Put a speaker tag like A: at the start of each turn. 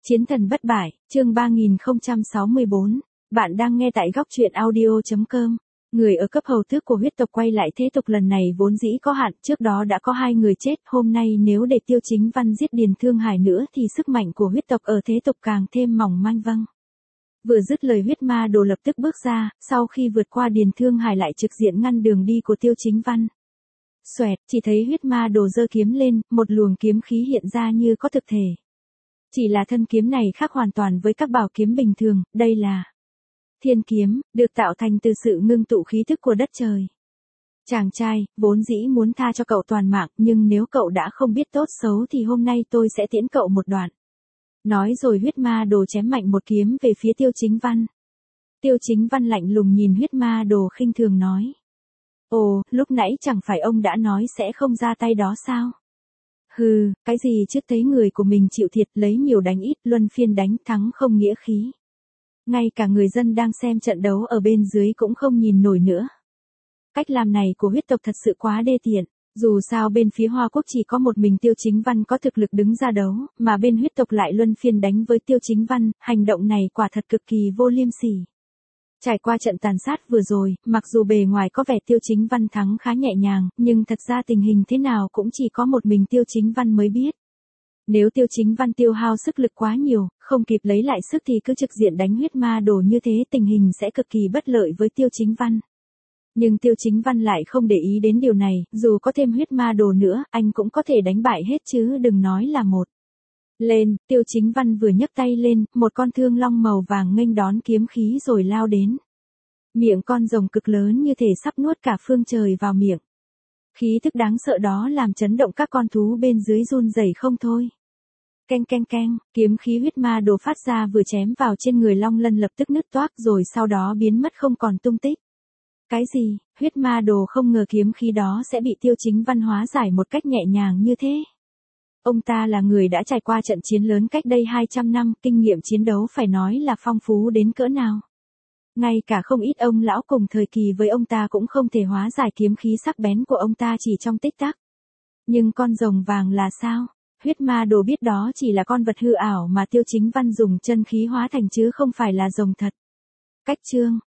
A: Chiến thần bất bại, chương 3064. Bạn đang nghe tại góc truyện audio.com. Người ở cấp hầu tước của huyết tộc quay lại thế tục lần này vốn dĩ có hạn, trước đó đã có 2 người chết, hôm nay nếu để Tiêu Chính Văn giết Điền Thương Hải nữa thì sức mạnh của huyết tộc ở thế tục càng thêm mỏng manh vâng. Vừa dứt lời huyết ma đồ lập tức bước ra, sau khi vượt qua Điền Thương Hải lại trực diện ngăn đường đi của Tiêu Chính Văn. Xoẹt, chỉ thấy huyết ma đồ giơ kiếm lên, một luồng kiếm khí hiện ra như có thực thể. Chỉ là thân kiếm này khác hoàn toàn với các bảo kiếm bình thường, đây là thiên kiếm, được tạo thành từ sự ngưng tụ khí thức của đất trời. Chàng trai, vốn dĩ muốn tha cho cậu toàn mạng, nhưng nếu cậu đã không biết tốt xấu thì hôm nay tôi sẽ tiễn cậu một đoạn. Nói rồi huyết ma đồ chém mạnh một kiếm về phía Tiêu Chính Văn. Tiêu Chính Văn lạnh lùng nhìn huyết ma đồ khinh thường nói. Ồ, lúc nãy chẳng phải ông đã nói sẽ không ra tay đó sao? Hừ, cái gì chứ thấy người của mình chịu thiệt lấy nhiều đánh ít, luân phiên đánh thắng không nghĩa khí. Ngay cả người dân đang xem trận đấu ở bên dưới cũng không nhìn nổi nữa. Cách làm này của huyết tộc thật sự quá đê tiện. Dù sao bên phía Hoa Quốc chỉ có một mình Tiêu Chính Văn có thực lực đứng ra đấu, mà bên huyết tộc lại luân phiên đánh với Tiêu Chính Văn, hành động này quả thật cực kỳ vô liêm sỉ. Trải qua trận tàn sát vừa rồi, mặc dù bề ngoài có vẻ Tiêu Chính Văn thắng khá nhẹ nhàng, nhưng thật ra tình hình thế nào cũng chỉ có một mình Tiêu Chính Văn mới biết. Nếu Tiêu Chính Văn tiêu hao sức lực quá nhiều, không kịp lấy lại sức thì cứ trực diện đánh huyết ma đồ như thế tình hình sẽ cực kỳ bất lợi với Tiêu Chính Văn. Nhưng Tiêu Chính Văn lại không để ý đến điều này, dù có thêm huyết ma đồ nữa, anh cũng có thể đánh bại hết chứ đừng nói là một. Lên, Tiêu Chính Văn vừa nhấc tay lên, một con thương long màu vàng nghênh đón kiếm khí rồi lao đến. Miệng con rồng cực lớn như thể sắp nuốt cả phương trời vào miệng. Khí thức đáng sợ đó làm chấn động các con thú bên dưới run rẩy không thôi. Keng keng keng, kiếm khí huyết ma đồ phát ra vừa chém vào trên người long lân lập tức nứt toác rồi sau đó biến mất không còn tung tích. Cái gì, huyết ma đồ không ngờ kiếm khí đó sẽ bị Tiêu Chính Văn hóa giải một cách nhẹ nhàng như thế. Ông ta là người đã trải qua trận chiến lớn cách đây 200 năm, kinh nghiệm chiến đấu phải nói là phong phú đến cỡ nào. Ngay cả không ít ông lão cùng thời kỳ với ông ta cũng không thể hóa giải kiếm khí sắc bén của ông ta chỉ trong tích tắc. Nhưng con rồng vàng là sao? Huyết ma đồ biết đó chỉ là con vật hư ảo mà Tiêu Chính Văn dùng chân khí hóa thành chứ không phải là rồng thật. Cách chương,